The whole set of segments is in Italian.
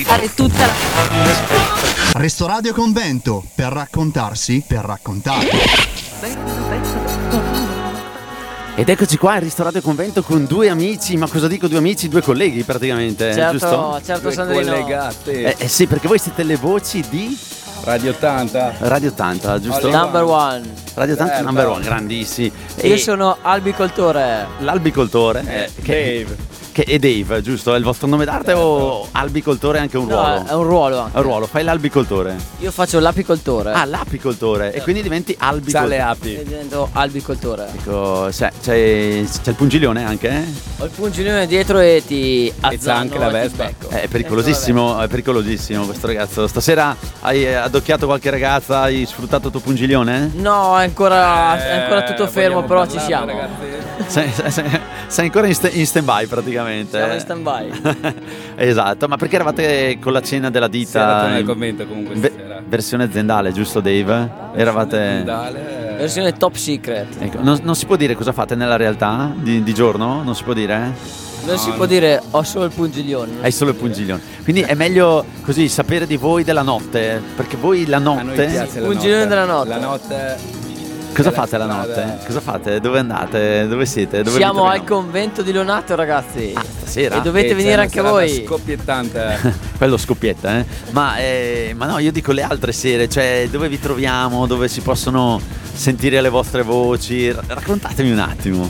fare tutta la... Restoradio Convento, per raccontarsi, per raccontare. Ed eccoci qua al Ristoradio Convento con due amici, ma cosa dico due amici? Due colleghi praticamente, giusto? Certo Sandrino. Collegate. Sì, perché voi siete le voci di Radio 80. Radio 80, giusto? Number one. Radio 80 number one, grandissimi. Io sono albicoltore. L'albicoltore, Dave. che è Dave, giusto? È il vostro nome d'arte o albicoltore è anche un ruolo? No, è un ruolo anche. È un ruolo, fai l'albicoltore. Io faccio l'apicoltore. Ah, l'apicoltore. E quindi diventi Sa albicoltore. le E api. divento albicoltore. Ecco, c'è il pungilione anche? Ho il pungilone dietro e ti azzanno c'ha anche la e ti vespa. becco. È pericolosissimo questo ragazzo. Stasera hai addocchiato qualche ragazza, hai sfruttato il tuo pungilione? No, è ancora tutto fermo, vogliamo però ci parlarne, siamo. ragazzi? Sei ancora in stand by praticamente. Siamo in stand-by. Esatto, ma perché eravate con la cena della Sì, era ditta nel in convento comunque stasera. versione aziendale, giusto Dave? Eravate... Aziendale. Versione top secret. Ecco, non si può dire cosa fate nella realtà di giorno? Non si può dire? Non si può dire ho solo il pungiglione. Hai solo il pungiglione. Quindi è meglio così sapere di voi della notte, perché voi la A noi notte... piace la Pungilone notte. della notte. La notte. Cosa è fate la strada. notte? Cosa fate? Dove andate? Dove siete? Dove vi Siamo al troviamo? convento di Lonato, ragazzi. Stasera? E dovete C'è venire una anche serata voi. Scoppiettante. Quello scoppietta, ma no, io dico le altre sere, cioè dove vi troviamo, dove si possono sentire le vostre voci, raccontatemi un attimo.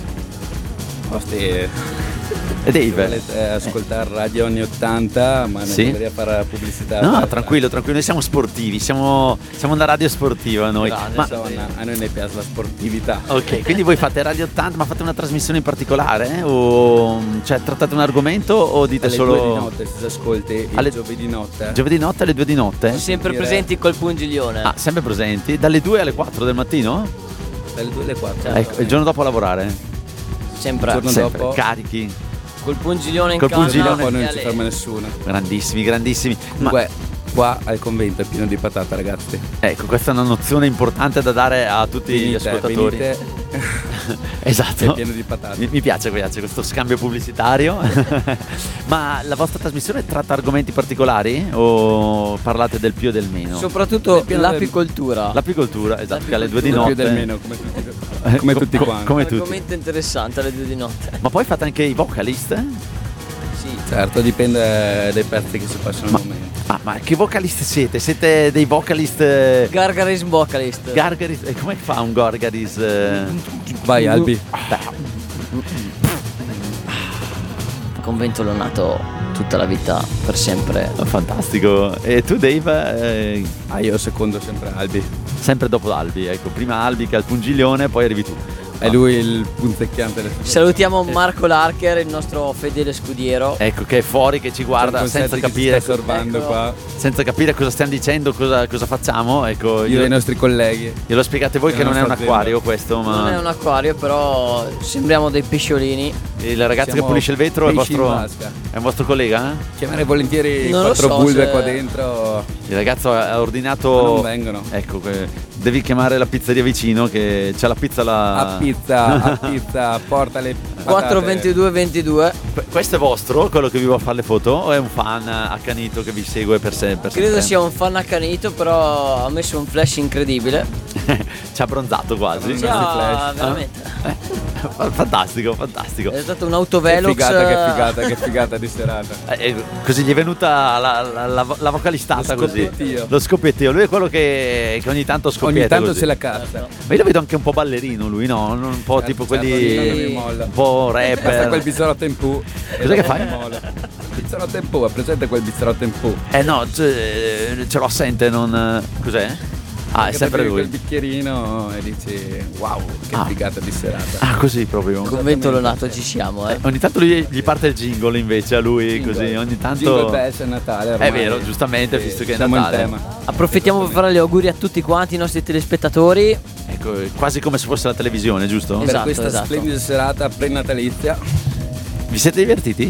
Osti, E Dave? volete ascoltare Radio anni 80, ma non Sì. vorrei fare pubblicità. No, aperta. tranquillo, noi siamo sportivi, siamo una radio sportiva noi. Grande, Ma, Insomma, a noi ne piace la sportività. ok, quindi voi fate Radio 80, ma fate una trasmissione in particolare? O cioè trattate un argomento o dite Alle solo 2 di notte si ascolti il Alle- giovedì notte. giovedì notte alle 2 di notte? Sempre Dire- presenti col pungiglione. Ah, sempre presenti? Dalle 2 alle 4 del mattino? Dalle 2 alle 4. Certo. Ecco, il giorno dopo a lavorare? Sempre. il giorno Sempre, dopo- carichi, Col pungiglione in Col canna. pungiglione. Poi non e ci ale- ferma nessuno. grandissimi. Ma Comunque, qua al convento è pieno di patate, ragazzi. ecco, questa è una nozione importante da dare a tutti gli ascoltatori. Venite, Esatto. è pieno di patate. Mi piace questo scambio pubblicitario. Ma la vostra trasmissione tratta argomenti particolari o parlate del più e del meno? Soprattutto pieno del- l'apicoltura. L'apicoltura, esatto, che alle 2 di Del notte. più del meno, come tutti quanti. Come tutti. Argomento interessante alle 2 di notte. Ma poi fate anche i vocalist? Sì. Certo, dipende dai pezzi che si passano al momento. Ma che vocalist siete? Siete dei vocalist Gargaris vocalist. gargaris? E come fa un gargaris? Vai Albi. Convento Lonato tutta la vita, per sempre. Fantastico. E tu Dave? Io secondo sempre Albi. Sempre dopo Albi, ecco, prima Albi che al pungiglione, poi arrivi tu. È lui il punzecchiante del Salutiamo Marco Larcher, il nostro fedele scudiero. Ecco, che è fuori, che ci guarda senza capire, sta sorbando Ecco. qua. senza capire cosa stiamo dicendo, cosa facciamo. Ecco, Io e i nostri colleghi. glielo spiegate voi la che non è un nostra acquario questo, ma Non è un acquario, però sembriamo dei pesciolini. il ragazzo che Siamo pulisce il vetro è pesci in vostro, vasca. è un vostro collega? Chiamare volentieri Non lo 4 so bulbe se- qua dentro. Il ragazzo ha Ma ordinato. non vengono. Ecco, devi chiamare la pizzeria vicino che c'è la pizza A pizza, porta le patate. 4 22 22. Questo è vostro, quello che vi va a fare le foto, o è un fan accanito che vi segue per sempre? Credo sia un fan accanito, però ha messo un flash incredibile. Ci ha bronzato quasi. Sì, Ah, flash. veramente. Fantastico. È stato un Che autovelox. che figata di serata. Così gli è venuta la vocalistata Lo così. scoppiettio. Lo scoppiettio. Lui è quello che ogni tanto scoppia. Ogni tanto così. se la cazza. Ma io lo vedo anche un po' ballerino lui, no? Un po' tipo certo, quelli. ogni tanto mi molla. Un po' Basta quel rapper. bizzarotto in pu. Cos'è che fai? Bizzarotto in pu, ha presente quel bizzarotto in pu? No, ce l'ho assente, non. Cos'è? Ah, è Che sempre bevi lui. quel bicchierino e dici wow, che Ah. figata di serata. Ah, così proprio. Convento Lonato ci siamo, eh. Ogni tanto gli parte il jingle invece a lui, Jingle. così ogni tanto. Jingle Bells è Natale ormai. È vero, giustamente, visto che è siamo Natale. in tema. Approfittiamo per fare gli auguri a tutti quanti i nostri telespettatori. Ecco, quasi come se fosse la televisione, giusto? Esatto, Per questa esatto. splendida serata pre-natalizia. Vi siete divertiti?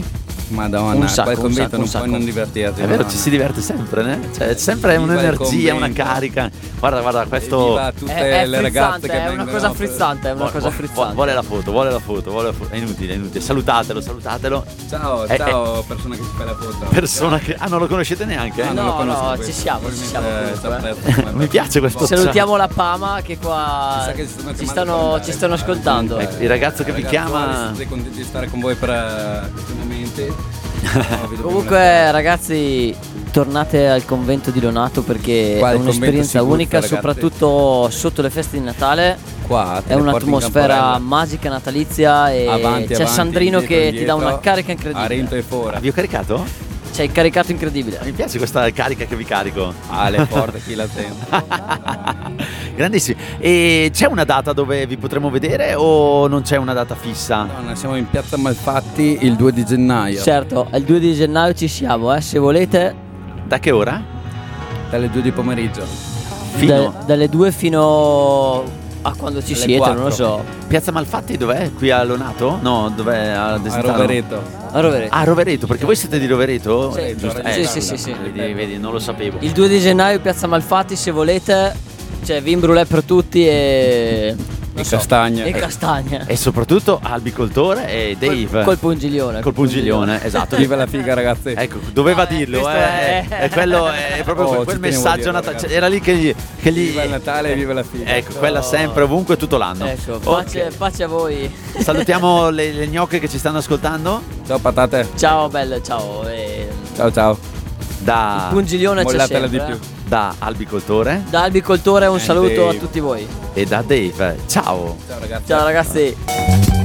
Madonna, Un sacco, quel convento un non sacco. puoi non divertirti. È vero, Madonna. ci si diverte sempre, né? Cioè, c'è sempre Viva il un'energia, una convento. carica. Guarda, E questo. viva tutte È le ragazze frizzante, che è una vengono cosa frizzante, è una cosa Vuole frizzante. la foto. È inutile. Salutatelo. Ciao, ciao, persona che si fa la foto. Persona che. Ah, non lo conoscete neanche? No, non No, lo conosco no, questo. ci siamo Probabilmente comunque. ci ha perso. Mi piace questo. Salutiamo la Pama che qua Chissà che ci ci stanno ascoltando. Ecco, il ragazzo che vi chiama- Siete contenti di stare con voi per questi momenti. No, vi dobbiamo Comunque lasciare. ragazzi, tornate al convento di Lonato perché Qua è il un'esperienza convento si unica, butta, ragazzi. soprattutto sotto le feste di Natale. Qua È un'atmosfera magica natalizia e avanti, c'è Sandrino indietro, che ti dà una indietro. carica A incredibile. Rento e fuori. Vi ho caricato? C'hai caricato incredibile. Mi piace questa carica che vi carico. Le porte, chi la sente. Grandissimo. E c'è una data dove vi potremo vedere o non c'è una data fissa? Madonna, siamo in piazza Malfatti il 2 di gennaio. Certo, il 2 di gennaio ci siamo, se volete, Da che ora? Dalle 2 di pomeriggio. Fino. dalle 2 fino a quando ci Alle siete, 4. non lo so. Piazza Malfatti dov'è? Qui a Lonato? No, dov'è? A Desenzano? A Rovereto. A Rovereto. Ah, Rovereto, perché voi siete di Rovereto? Sì, Giusto? sì. Vedi, non lo sapevo. Il 2 di gennaio piazza Malfatti, se volete, c'è vin brûlé per tutti e castagne. E castagne. E soprattutto Albicoltore e Dave. Col pungiglione. Col pungiglione, esatto. Viva la figa, ragazzi. Ecco, doveva dirlo, questo è quello, è proprio Oh, quel ci tenevo a messaggio dirlo, natale. ragazzi. Era lì che gli. Viva il Natale e viva la figa. Ecco, quella sempre, ovunque, tutto l'anno. Ecco, Ok. pace a voi. Salutiamo le gnocche che ci stanno ascoltando. Ciao patate. Ciao belle, ciao. Ciao ciao. Da, Pungiglione c'è Mollatela sempre. di più. da Albicoltore Da Albicoltore un saluto Dave. a tutti voi. e da Dave. Ciao. Ciao ragazzi. Ciao ragazzi.